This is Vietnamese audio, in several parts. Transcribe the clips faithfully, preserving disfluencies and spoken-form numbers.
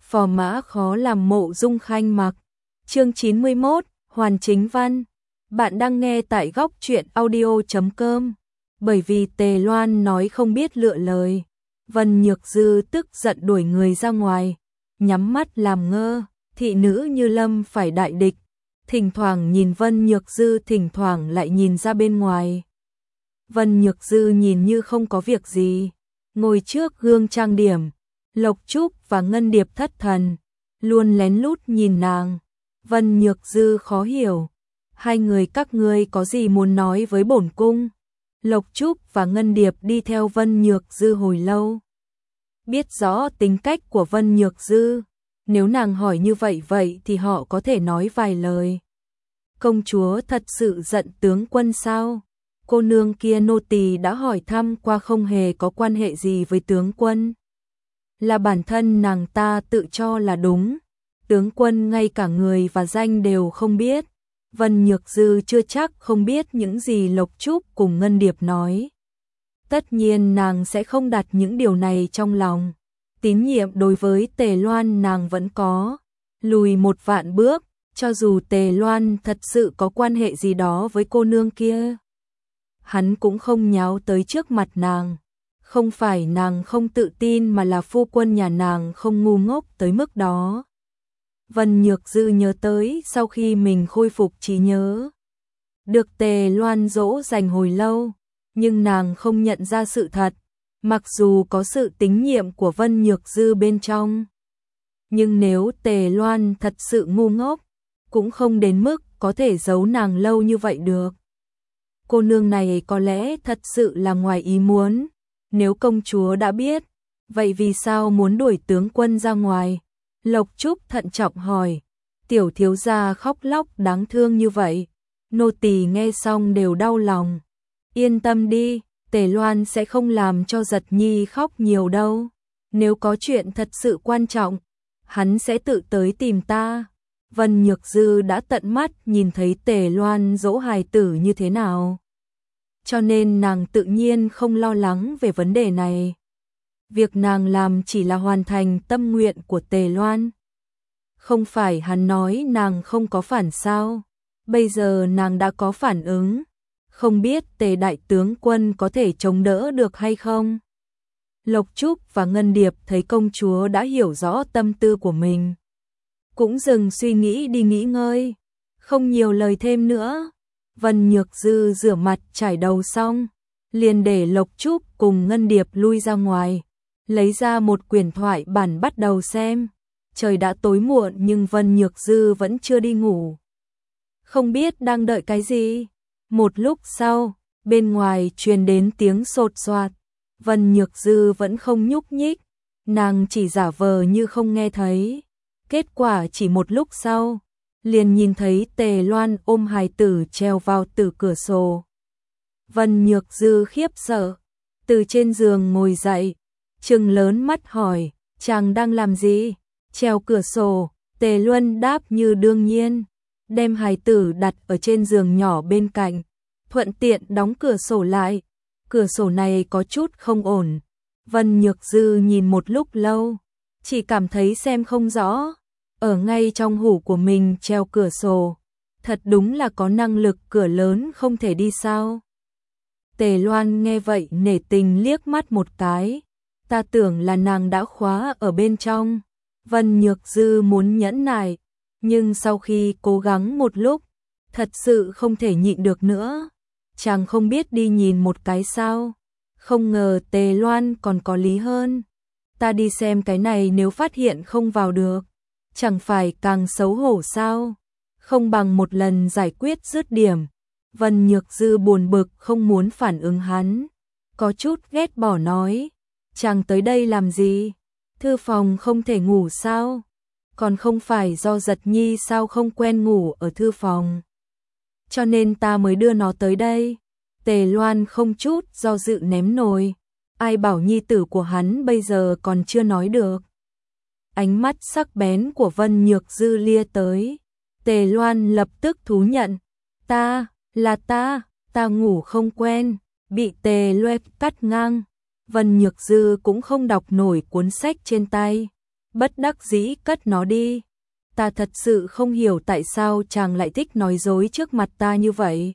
Phò mã khó làm Mộ Dung Khanh mặc. Chương chín mươi mốt, Hoàn Chính Văn. Bạn đang nghe tại góc truyện audio chấm com. Bởi vì Tề Loan nói không biết lựa lời, Vân Nhược Dư tức giận đuổi người ra ngoài, nhắm mắt làm ngơ, thị nữ Như Lâm phải đại địch, thỉnh thoảng nhìn Vân Nhược Dư, thỉnh thoảng lại nhìn ra bên ngoài. Vân Nhược Dư nhìn như không có việc gì, ngồi trước gương trang điểm. Lộc Trúc và Ngân Điệp thất thần, luôn lén lút nhìn nàng. Vân Nhược Dư khó hiểu, hai người các ngươi có gì muốn nói với bổn cung? Lộc Trúc và Ngân Điệp đi theo Vân Nhược Dư hồi lâu, biết rõ tính cách của Vân Nhược Dư, nếu nàng hỏi như vậy vậy thì họ có thể nói vài lời. Công chúa thật sự giận tướng quân sao? Cô nương kia nô tỳ đã hỏi thăm qua, không hề có quan hệ gì với tướng quân. Là bản thân nàng ta tự cho là đúng, tướng quân ngay cả người và danh đều không biết. Vân Nhược Dư chưa chắc không biết những gì Lộc Trúc cùng Ngân Điệp nói. Tất nhiên nàng sẽ không đặt những điều này trong lòng. Tín nhiệm đối với Tề Loan nàng vẫn có. Lùi một vạn bước, cho dù Tề Loan thật sự có quan hệ gì đó với cô nương kia, hắn cũng không nháo tới trước mặt nàng. Không phải nàng không tự tin mà là phu quân nhà nàng không ngu ngốc tới mức đó. Vân Nhược Dư nhớ tới sau khi mình khôi phục trí nhớ, được Tề Loan dỗ dành hồi lâu, nhưng nàng không nhận ra sự thật, mặc dù có sự tín nhiệm của Vân Nhược Dư bên trong. Nhưng nếu Tề Loan thật sự ngu ngốc, cũng không đến mức có thể giấu nàng lâu như vậy được. Cô nương này có lẽ thật sự là ngoài ý muốn. Nếu công chúa đã biết, vậy vì sao muốn đuổi tướng quân ra ngoài? Lộc Trúc thận trọng hỏi. Tiểu thiếu gia khóc lóc đáng thương như vậy, nô tỳ nghe xong đều đau lòng. Yên tâm đi, Tề Loan sẽ không làm cho Giật Nhi khóc nhiều đâu. Nếu có chuyện thật sự quan trọng, hắn sẽ tự tới tìm ta. Vân Nhược Dư đã tận mắt nhìn thấy Tề Loan dỗ hài tử như thế nào, cho nên nàng tự nhiên không lo lắng về vấn đề này. Việc nàng làm chỉ là hoàn thành tâm nguyện của Tề Loan. Không phải hắn nói nàng không có phản sao? Bây giờ nàng đã có phản ứng, không biết Tề đại tướng quân có thể chống đỡ được hay không? Lộc Trúc và Ngân Điệp thấy công chúa đã hiểu rõ tâm tư của mình, cũng dừng suy nghĩ đi nghỉ ngơi, không nhiều lời thêm nữa. Vân Nhược Dư rửa mặt chải đầu xong, liền để Lộc Trúc cùng Ngân Điệp lui ra ngoài, lấy ra một quyển thoại bản bắt đầu xem. Trời đã tối muộn nhưng Vân Nhược Dư vẫn chưa đi ngủ. Không biết đang đợi cái gì. Một lúc sau, bên ngoài truyền đến tiếng sột soạt. Vân Nhược Dư vẫn không nhúc nhích, nàng chỉ giả vờ như không nghe thấy. Kết quả chỉ một lúc sau, liền nhìn thấy Tề Loan ôm hài tử treo vào từ cửa sổ. Vân Nhược Dư khiếp sợ, từ trên giường ngồi dậy, trừng lớn mắt hỏi, chàng đang làm gì? Treo cửa sổ. Tề Luân đáp như đương nhiên, đem hài tử đặt ở trên giường nhỏ bên cạnh, thuận tiện đóng cửa sổ lại. Cửa sổ này có chút không ổn. Vân Nhược Dư nhìn một lúc lâu, chỉ cảm thấy xem không rõ. Ở ngay trong hủ của mình treo cửa sổ, thật đúng là có năng lực cửa lớn không thể đi sao? Tề Loan nghe vậy nể tình liếc mắt một cái, ta tưởng là nàng đã khóa ở bên trong. Vân Nhược Dư muốn nhẫn nại, nhưng sau khi cố gắng một lúc, thật sự không thể nhịn được nữa. Chàng không biết đi nhìn một cái sao? Không ngờ Tề Loan còn có lý hơn. Ta đi xem cái này, nếu phát hiện không vào được, chẳng phải càng xấu hổ sao? Không bằng một lần giải quyết dứt điểm. Vân Nhược Dư buồn bực không muốn phản ứng hắn, có chút ghét bỏ nói, chàng tới đây làm gì? Thư phòng không thể ngủ sao? Còn không phải do Giật Nhi sao không quen ngủ ở thư phòng, cho nên ta mới đưa nó tới đây. Tề Loan không chút do dự ném nồi, ai bảo nhi tử của hắn bây giờ còn chưa nói được. Ánh mắt sắc bén của Vân Nhược Dư lia tới, Tề Loan lập tức thú nhận, ta, là ta, ta ngủ không quen. Bị Tề Loan cắt ngang, Vân Nhược Dư cũng không đọc nổi cuốn sách trên tay, bất đắc dĩ cất nó đi. Ta thật sự không hiểu tại sao chàng lại thích nói dối trước mặt ta như vậy.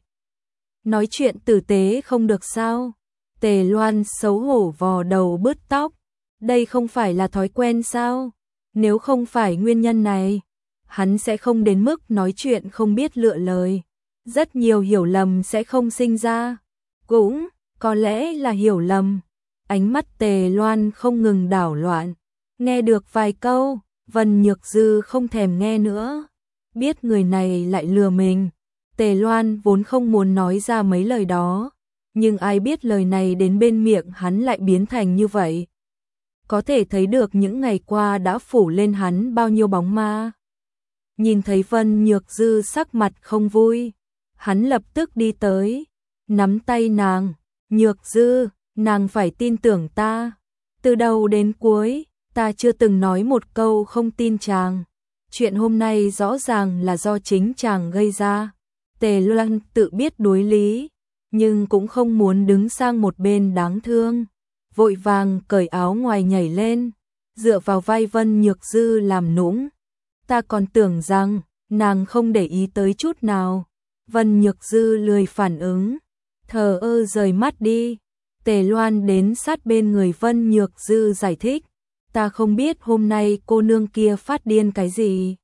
Nói chuyện tử tế không được sao? Tề Loan xấu hổ vò đầu bứt tóc. Đây không phải là thói quen sao? Nếu không phải nguyên nhân này, hắn sẽ không đến mức nói chuyện không biết lựa lời. Rất nhiều hiểu lầm sẽ không sinh ra. Cũng, có lẽ là hiểu lầm. Ánh mắt Tề Loan không ngừng đảo loạn. Nghe được vài câu, Vân Nhược Dư không thèm nghe nữa. Biết người này lại lừa mình. Tề Loan vốn không muốn nói ra mấy lời đó. Nhưng ai biết lời này đến bên miệng hắn lại biến thành như vậy. Có thể thấy được những ngày qua đã phủ lên hắn bao nhiêu bóng ma. Nhìn thấy Vân Nhược Dư sắc mặt không vui, hắn lập tức đi tới, nắm tay nàng. Nhược Dư, nàng phải tin tưởng ta. Từ đầu đến cuối, ta chưa từng nói một câu không tin chàng. Chuyện hôm nay rõ ràng là do chính chàng gây ra. Tề Loan tự biết đối lý, nhưng cũng không muốn đứng sang một bên đáng thương. Vội vàng cởi áo ngoài nhảy lên, dựa vào vai Vân Nhược Dư làm nũng. Ta còn tưởng rằng nàng không để ý tới chút nào. Vân Nhược Dư lười phản ứng, thờ ơ rời mắt đi. Tề Loan đến sát bên người Vân Nhược Dư giải thích. Ta không biết hôm nay cô nương kia phát điên cái gì.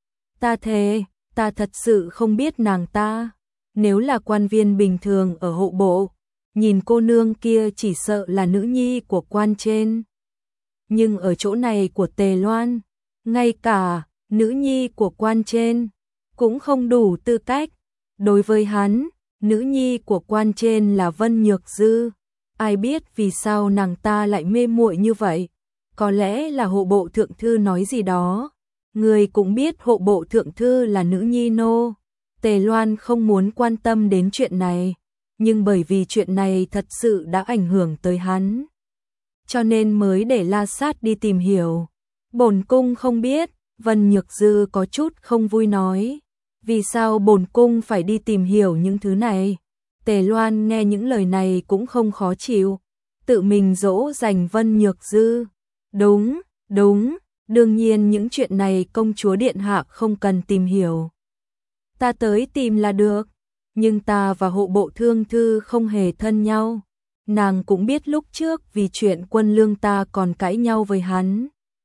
Ta thề, ta thật sự không biết nàng ta. Nếu là quan viên bình thường ở hộ bộ, nhìn cô nương kia chỉ sợ là nữ nhi của quan trên. Nhưng ở chỗ này của Tề Loan, ngay cả nữ nhi của quan trên cũng không đủ tư cách. Đối với hắn, nữ nhi của quan trên là Vân Nhược Dư. Ai biết vì sao nàng ta lại mê muội như vậy. Có lẽ là hộ bộ thượng thư nói gì đó. Người cũng biết hộ bộ thượng thư là nữ nhi nô. Tề Loan không muốn quan tâm đến chuyện này, nhưng bởi vì chuyện này thật sự đã ảnh hưởng tới hắn, cho nên mới để La Sát đi tìm hiểu. Bổn cung không biết. Vân Nhược Dư có chút không vui nói. Vì sao bổn cung phải đi tìm hiểu những thứ này? Tề Loan nghe những lời này cũng không khó chịu, tự mình dỗ dành Vân Nhược Dư. Đúng, đúng, đương nhiên những chuyện này công chúa điện hạ không cần tìm hiểu. Ta tới tìm là được, nhưng ta và hộ bộ thương thư không hề thân nhau. Nàng cũng biết lúc trước vì chuyện quân lương ta còn cãi nhau với hắn.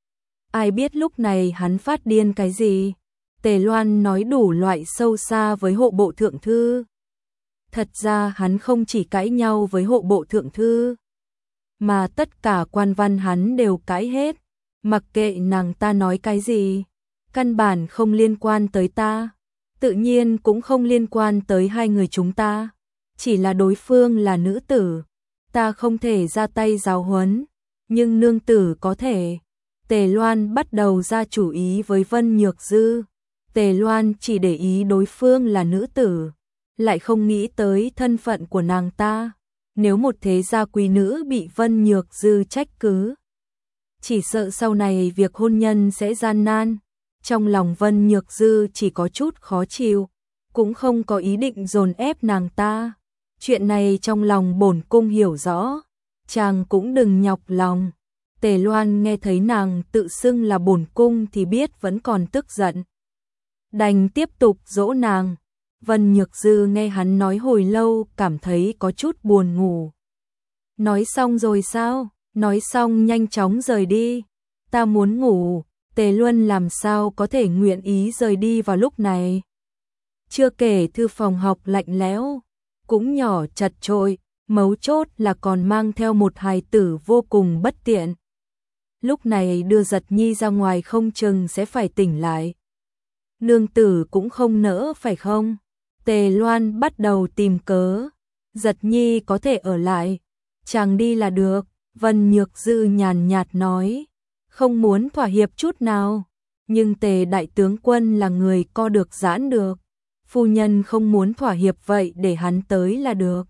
Ai biết lúc này hắn phát điên cái gì? Tề Loan nói đủ loại sâu xa với hộ bộ thượng thư. Thật ra hắn không chỉ cãi nhau với hộ bộ thượng thư, mà tất cả quan văn hắn đều cãi hết. Mặc kệ nàng ta nói cái gì, căn bản không liên quan tới ta, tự nhiên cũng không liên quan tới hai người chúng ta. Chỉ là đối phương là nữ tử, ta không thể ra tay giáo huấn, nhưng nương tử có thể. Tề Loan bắt đầu ra chủ ý với Vân Nhược Dư. Tề Loan chỉ để ý đối phương là nữ tử, lại không nghĩ tới thân phận của nàng ta. Nếu một thế gia quý nữ bị Vân Nhược Dư trách cứ, chỉ sợ sau này việc hôn nhân sẽ gian nan. Trong lòng Vân Nhược Dư chỉ có chút khó chịu, cũng không có ý định dồn ép nàng ta. Chuyện này trong lòng bổn cung hiểu rõ, chàng cũng đừng nhọc lòng. Tề Loan nghe thấy nàng tự xưng là bổn cung thì biết vẫn còn tức giận, đành tiếp tục dỗ nàng. Vân Nhược Dư nghe hắn nói hồi lâu cảm thấy có chút buồn ngủ. Nói xong rồi sao? Nói xong nhanh chóng rời đi. Ta muốn ngủ. Tề Luân làm sao có thể nguyện ý rời đi vào lúc này? Chưa kể thư phòng học lạnh lẽo, cũng nhỏ chật chội, mấu chốt là còn mang theo một hài tử vô cùng bất tiện. Lúc này đưa Giật Nhi ra ngoài không chừng sẽ phải tỉnh lại. Nương tử cũng không nỡ phải không? Tề Loan bắt đầu tìm cớ. Giật Nhi có thể ở lại, chàng đi là được. Vân Nhược Dư nhàn nhạt nói, không muốn thỏa hiệp chút nào. Nhưng Tề đại tướng quân là người co được giãn được. Phu nhân không muốn thỏa hiệp vậy để hắn tới là được.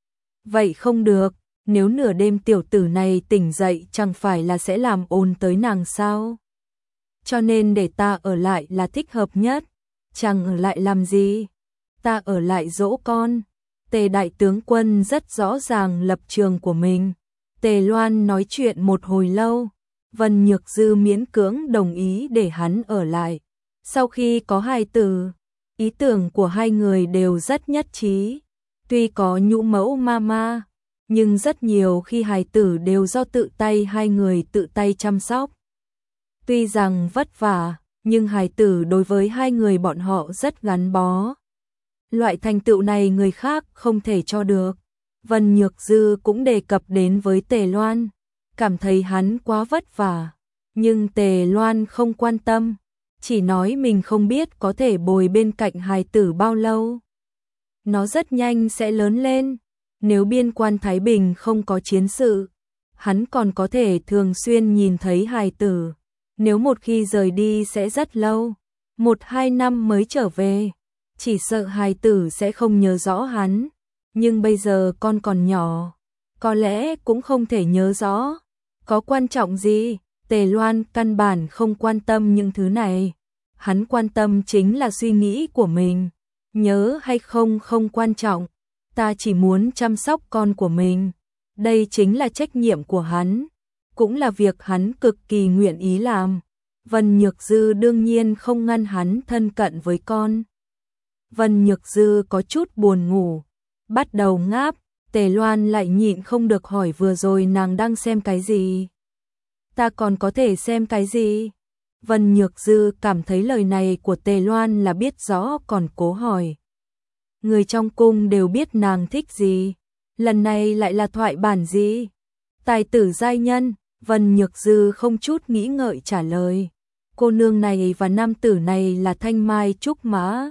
Vậy không được, nếu nửa đêm tiểu tử này tỉnh dậy chẳng phải là sẽ làm ồn tới nàng sao? Cho nên để ta ở lại là thích hợp nhất. Chàng ở lại làm gì? Ta ở lại dỗ con. Tề đại tướng quân rất rõ ràng lập trường của mình. Tề Loan nói chuyện một hồi lâu, Vân Nhược Dư miễn cưỡng đồng ý để hắn ở lại. Sau khi có hài tử, ý tưởng của hai người đều rất nhất trí. Tuy có nhũ mẫu mama, nhưng rất nhiều khi hài tử đều do tự tay hai người tự tay chăm sóc. Tuy rằng vất vả, nhưng hài tử đối với hai người bọn họ rất gắn bó. Loại thành tựu này người khác không thể cho được. Vân Nhược Dư cũng đề cập đến với Tề Loan, cảm thấy hắn quá vất vả, nhưng Tề Loan không quan tâm, chỉ nói mình không biết có thể bồi bên cạnh hài tử bao lâu. Nó rất nhanh sẽ lớn lên, nếu biên quan Thái Bình không có chiến sự, hắn còn có thể thường xuyên nhìn thấy hài tử. Nếu một khi rời đi sẽ rất lâu, một hai năm mới trở về, chỉ sợ hài tử sẽ không nhớ rõ hắn. Nhưng bây giờ con còn nhỏ, có lẽ cũng không thể nhớ rõ. Có quan trọng gì? Tề Loan căn bản không quan tâm những thứ này. Hắn quan tâm chính là suy nghĩ của mình. Nhớ hay không không quan trọng. Ta chỉ muốn chăm sóc con của mình. Đây chính là trách nhiệm của hắn. Cũng là việc hắn cực kỳ nguyện ý làm. Vân Nhược Dư đương nhiên không ngăn hắn thân cận với con. Vân Nhược Dư có chút buồn ngủ, bắt đầu ngáp. Tề Loan lại nhịn không được hỏi vừa rồi nàng đang xem cái gì. Ta còn có thể xem cái gì? Vân Nhược Dư cảm thấy lời này của Tề Loan là biết rõ còn cố hỏi. Người trong cung đều biết nàng thích gì, lần này lại là thoại bản gì? Tài tử giai nhân. Vân Nhược Dư không chút nghĩ ngợi trả lời. Cô nương này và nam tử này là Thanh Mai Trúc Mã.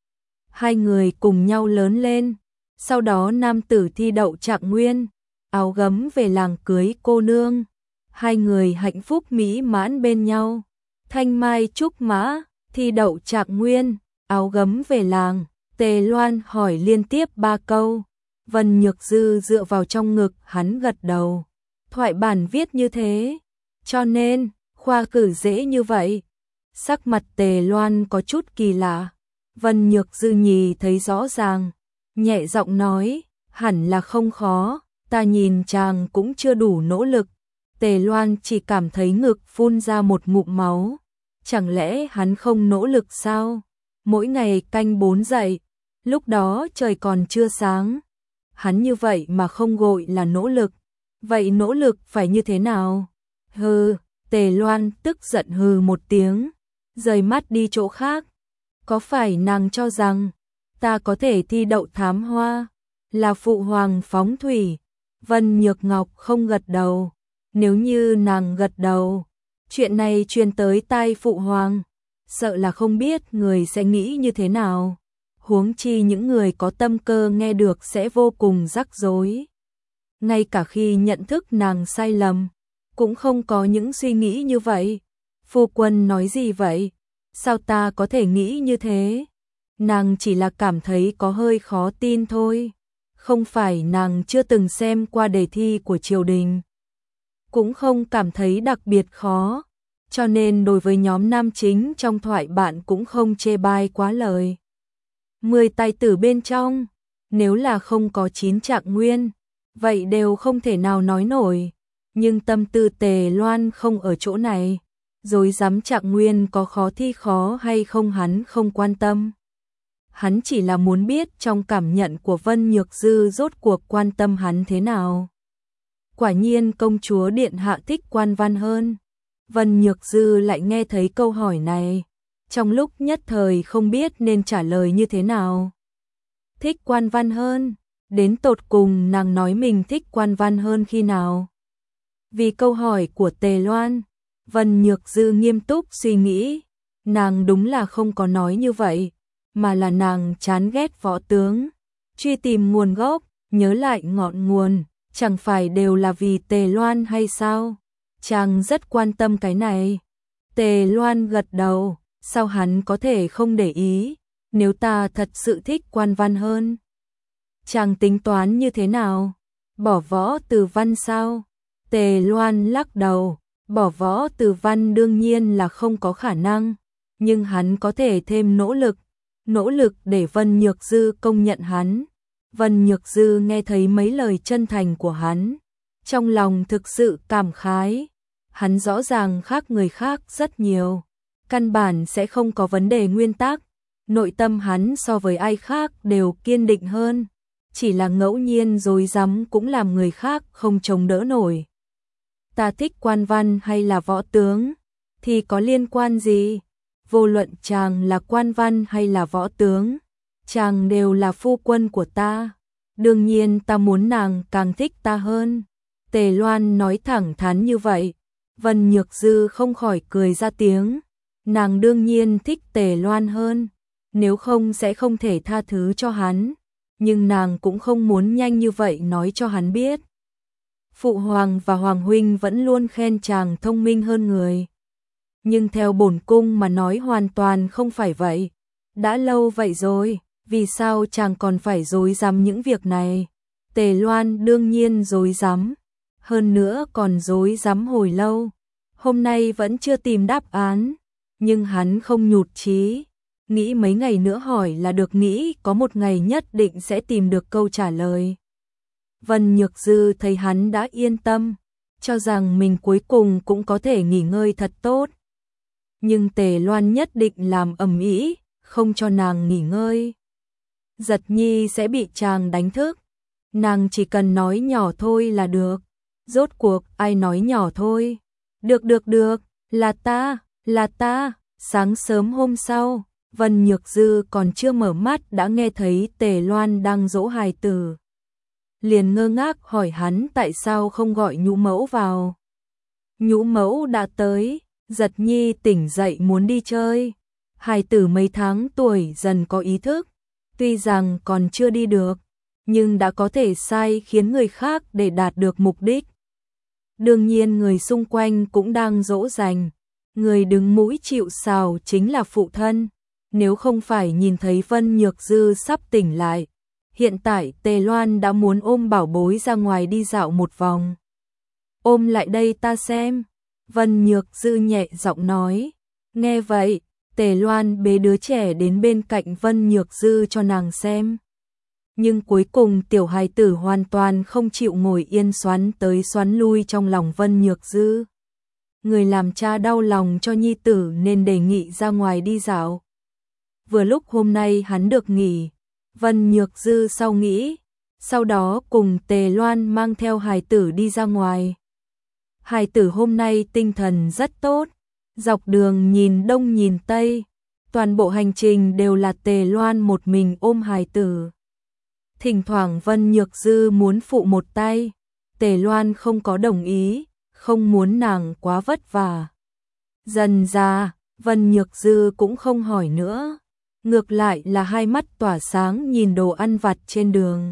Hai người cùng nhau lớn lên. Sau đó nam tử thi đậu Trạng Nguyên, áo gấm về làng cưới cô nương. Hai người hạnh phúc mỹ mãn bên nhau. Thanh Mai Trúc Mã, thi đậu Trạng Nguyên, áo gấm về làng. Tề Loan hỏi liên tiếp ba câu. Vân Nhược Dư dựa vào trong ngực hắn gật đầu. Thoại bản viết như thế, cho nên khoa cử dễ như vậy. Sắc mặt Tề Loan có chút kỳ lạ. Vân Nhược Dư nhì thấy rõ ràng, nhẹ giọng nói, hẳn là không khó, ta nhìn chàng cũng chưa đủ nỗ lực. Tề Loan chỉ cảm thấy ngực phun ra một ngụm máu. Chẳng lẽ hắn không nỗ lực sao? Mỗi ngày canh bốn dậy, lúc đó trời còn chưa sáng. Hắn như vậy mà không gọi là nỗ lực. Vậy nỗ lực phải như thế nào? Hừ, Tề Loan tức giận hừ một tiếng, rời mắt đi chỗ khác. Có phải nàng cho rằng ta có thể thi đậu thám hoa, là phụ hoàng phóng thủy? Vân Nhược Ngọc không gật đầu. Nếu như nàng gật đầu, chuyện này truyền tới tai phụ hoàng, sợ là không biết người sẽ nghĩ như thế nào. Huống chi những người có tâm cơ nghe được sẽ vô cùng rắc rối. Ngay cả khi nhận thức nàng sai lầm, cũng không có những suy nghĩ như vậy. Phu quân nói gì vậy? Sao ta có thể nghĩ như thế? Nàng chỉ là cảm thấy có hơi khó tin thôi. Không phải nàng chưa từng xem qua đề thi của triều đình, cũng không cảm thấy đặc biệt khó, cho nên đối với nhóm nam chính trong thoại bạn cũng không chê bai quá lời. Mười tài tử bên trong, nếu là không có chín Trạng Nguyên, vậy đều không thể nào nói nổi. Nhưng tâm tư Tề Loan không ở chỗ này, rồi dám Trạng Nguyên có khó thi khó hay không hắn không quan tâm. Hắn chỉ là muốn biết trong cảm nhận của Vân Nhược Dư rốt cuộc quan tâm hắn thế nào. Quả nhiên công chúa điện hạ thích quan văn hơn. Vân Nhược Dư lại nghe thấy câu hỏi này, trong lúc nhất thời không biết nên trả lời như thế nào. Thích quan văn hơn? Đến tột cùng nàng nói mình thích quan văn hơn khi nào? Vì câu hỏi của Tề Loan, Vân Nhược Dư nghiêm túc suy nghĩ. Nàng đúng là không có nói như vậy, mà là nàng chán ghét võ tướng. Truy tìm nguồn gốc, nhớ lại ngọn nguồn, chẳng phải đều là vì Tề Loan hay sao? Chàng rất quan tâm cái này. Tề Loan gật đầu, sao hắn có thể không để ý, nếu ta thật sự thích quan văn hơn. Chàng tính toán như thế nào? Bỏ võ từ văn sao? Tề Loan lắc đầu, bỏ võ từ văn đương nhiên là không có khả năng, nhưng hắn có thể thêm nỗ lực, nỗ lực để Vân Nhược Dư công nhận hắn. Vân Nhược Dư nghe thấy mấy lời chân thành của hắn, trong lòng thực sự cảm khái. hắn rõ ràng khác người khác rất nhiều, căn bản sẽ không có vấn đề nguyên tắc, nội tâm hắn so với ai khác đều kiên định hơn, chỉ là ngẫu nhiên rối rắm cũng làm người khác không chống đỡ nổi. Ta thích quan văn hay là võ tướng, thì có liên quan gì? Vô luận chàng là quan văn hay là võ tướng, chàng đều là phu quân của ta. Đương nhiên ta muốn nàng càng thích ta hơn. Tề Loan nói thẳng thắn như vậy, Vân Nhược Dư không khỏi cười ra tiếng. Nàng đương nhiên thích Tề Loan hơn, nếu không sẽ không thể tha thứ cho hắn, nhưng nàng cũng không muốn nhanh như vậy nói cho hắn biết. Phụ hoàng và hoàng huynh vẫn luôn khen chàng thông minh hơn người, nhưng theo bổn cung mà nói hoàn toàn không phải vậy. Đã lâu vậy rồi, vì sao chàng còn phải rối rắm những việc này? Tề Loan đương nhiên rối rắm, hơn nữa còn rối rắm hồi lâu, hôm nay vẫn chưa tìm đáp án, nhưng hắn không nhụt chí, nghĩ mấy ngày nữa hỏi là được, nghĩ có một ngày nhất định sẽ tìm được câu trả lời. Vân Nhược Dư thấy hắn đã yên tâm, cho rằng mình cuối cùng cũng có thể nghỉ ngơi thật tốt. Nhưng Tề Loan nhất định làm ầm ĩ, không cho nàng nghỉ ngơi. Giật Nhi sẽ bị chàng đánh thức, nàng chỉ cần nói nhỏ thôi là được. Rốt cuộc ai nói nhỏ thôi? Được được được, là ta, là ta. Sáng sớm hôm sau, Vân Nhược Dư còn chưa mở mắt đã nghe thấy Tề Loan đang dỗ hài tử. Liền ngơ ngác hỏi hắn tại sao không gọi nhũ mẫu vào. Nhũ mẫu đã tới. Giật Nhi tỉnh dậy muốn đi chơi. Hài tử mấy tháng tuổi dần có ý thức, tuy rằng còn chưa đi được, nhưng đã có thể sai khiến người khác để đạt được mục đích. Đương nhiên người xung quanh cũng đang dỗ dành, người đứng mũi chịu sào chính là phụ thân. Nếu không phải nhìn thấy Vân Nhược Dư sắp tỉnh lại, hiện tại Tề Loan đã muốn ôm bảo bối ra ngoài đi dạo một vòng. Ôm lại đây ta xem. Vân Nhược Dư nhẹ giọng nói. Nghe vậy, Tề Loan bế đứa trẻ đến bên cạnh Vân Nhược Dư cho nàng xem. Nhưng cuối cùng tiểu hài tử hoàn toàn không chịu ngồi yên, xoắn tới xoắn lui trong lòng Vân Nhược Dư. Người làm cha đau lòng cho nhi tử nên đề nghị ra ngoài đi dạo. Vừa lúc hôm nay hắn được nghỉ, Vân Nhược Dư sau nghĩ, sau đó cùng Tề Loan mang theo hài tử đi ra ngoài. Hài tử hôm nay tinh thần rất tốt, dọc đường nhìn đông nhìn tây, toàn bộ hành trình đều là Tề Loan một mình ôm hài tử. Thỉnh thoảng Vân Nhược Dư muốn phụ một tay, Tề Loan không có đồng ý, không muốn nàng quá vất vả. Dần ra, Vân Nhược Dư cũng không hỏi nữa, ngược lại là hai mắt tỏa sáng nhìn đồ ăn vặt trên đường.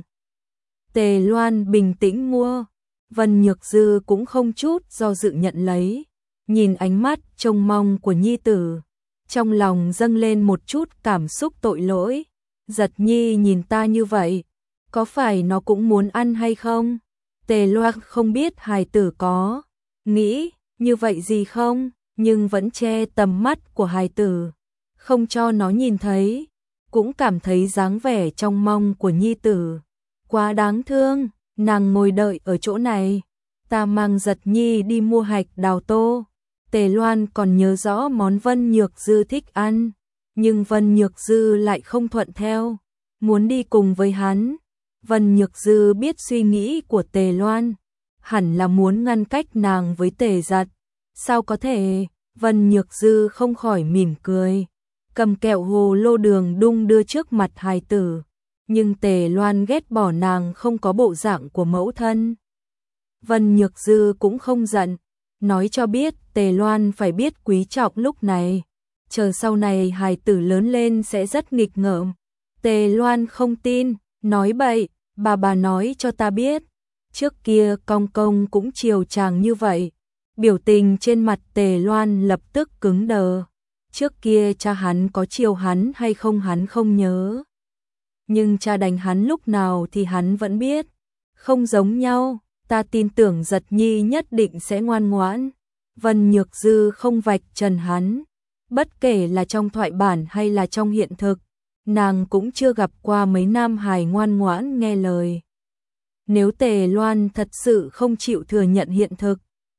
Tề Loan bình tĩnh mua, Vân Nhược Dư cũng không chút do dự nhận lấy, nhìn ánh mắt trông mong của nhi tử, trong lòng dâng lên một chút cảm xúc tội lỗi. Giật Nhi nhìn ta như vậy, có phải nó cũng muốn ăn hay không? Tề Loan không biết hài tử có nghĩ như vậy gì không, nhưng vẫn che tầm mắt của hài tử, không cho nó nhìn thấy, cũng cảm thấy dáng vẻ trong mong của nhi tử quá đáng thương. Nàng ngồi đợi ở chỗ này, ta mang Giật Nhi đi mua hạch đào tô. Tề Loan còn nhớ rõ món Vân Nhược Dư thích ăn, nhưng Vân Nhược Dư lại không thuận theo, muốn đi cùng với hắn. Vân Nhược Dư biết suy nghĩ của Tề Loan, hẳn là muốn ngăn cách nàng với Tề Giật. Sao có thể? Vân Nhược Dư không khỏi mỉm cười, cầm kẹo hồ lô đường đung đưa trước mặt hài tử. Nhưng Tề Loan ghét bỏ nàng không có bộ dạng của mẫu thân. Vân Nhược Dư cũng không giận, nói cho biết Tề Loan phải biết quý trọng lúc này, chờ sau này hài tử lớn lên sẽ rất nghịch ngợm. Tề Loan không tin, nói bậy, bà bà nói cho ta biết, trước kia Công Công cũng chiều chàng như vậy. Biểu tình trên mặt Tề Loan lập tức cứng đờ, trước kia cha hắn có chiều hắn hay không hắn không nhớ, nhưng cha đánh hắn lúc nào thì hắn vẫn biết, không giống nhau. Ta tin tưởng Giật Nhi nhất định sẽ ngoan ngoãn. Vân Nhược Dư không vạch trần hắn, bất kể là trong thoại bản hay là trong hiện thực, nàng cũng chưa gặp qua mấy nam hài ngoan ngoãn nghe lời. Nếu Tề Loan thật sự không chịu thừa nhận hiện thực,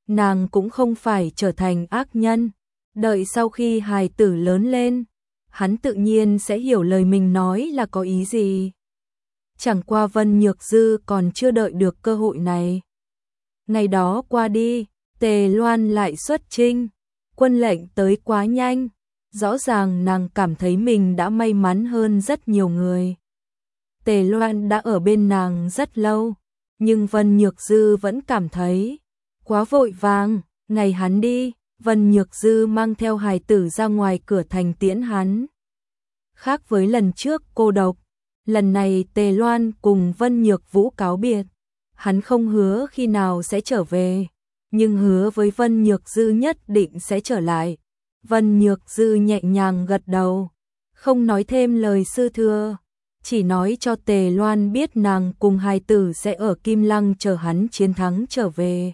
nàng cũng không phải trở thành ác nhân. Đợi sau khi hài tử lớn lên, hắn tự nhiên sẽ hiểu lời mình nói là có ý gì. Chẳng qua Vân Nhược Dư còn chưa đợi được cơ hội này. Ngày đó qua đi, Tề Loan lại xuất chinh, quân lệnh tới quá nhanh, rõ ràng nàng cảm thấy mình đã may mắn hơn rất nhiều người. Tề Loan đã ở bên nàng rất lâu, nhưng Vân Nhược Dư vẫn cảm thấy quá vội vàng. Ngày hắn đi, Vân Nhược Dư mang theo hài tử ra ngoài cửa thành tiễn hắn. Khác với lần trước cô độc, lần này Tề Loan cùng Vân Nhược Vũ cáo biệt. Hắn không hứa khi nào sẽ trở về, nhưng hứa với Vân Nhược Dư nhất định sẽ trở lại. Vân Nhược Dư nhẹ nhàng gật đầu, không nói thêm lời sư thưa, chỉ nói cho Tề Loan biết nàng cùng hài tử sẽ ở Kim Lăng chờ hắn chiến thắng trở về.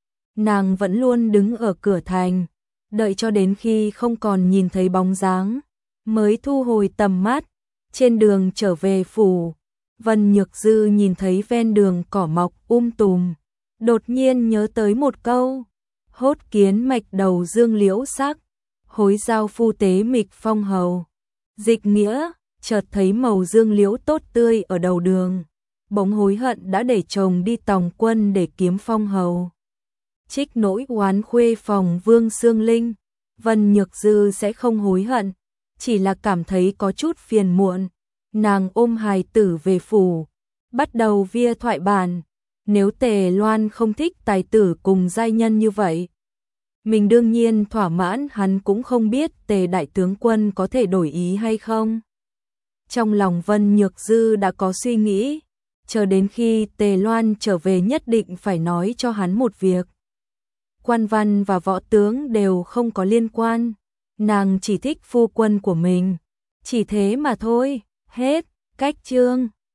Nàng vẫn luôn đứng ở cửa thành, đợi cho đến khi không còn nhìn thấy bóng dáng, mới thu hồi tầm mắt. Trên đường trở về phủ, Vân Nhược Dư nhìn thấy ven đường cỏ mọc um tùm, đột nhiên nhớ tới một câu: hốt kiến mạch đầu dương liễu sắc, hối giao phu tế mịch phong hầu. Dịch nghĩa, chợt thấy màu dương liễu tốt tươi ở đầu đường, bỗng hối hận đã để chồng đi tòng quân để kiếm phong hầu. Trích nỗi oán khuê phòng Vương Xương Linh, Vân Nhược Dư sẽ không hối hận, chỉ là cảm thấy có chút phiền muộn. Nàng ôm hài tử về phủ, bắt đầu via thoại bản. Nếu Tề Loan không thích tài tử cùng giai nhân như vậy, mình đương nhiên thỏa mãn, hắn cũng không biết Tề đại tướng quân có thể đổi ý hay không. Trong lòng Vân Nhược Dư đã có suy nghĩ, chờ đến khi Tề Loan trở về nhất định phải nói cho hắn một việc. Quan văn và võ tướng đều không có liên quan, nàng chỉ thích phu quân của mình, chỉ thế mà thôi. Hết. Cách chương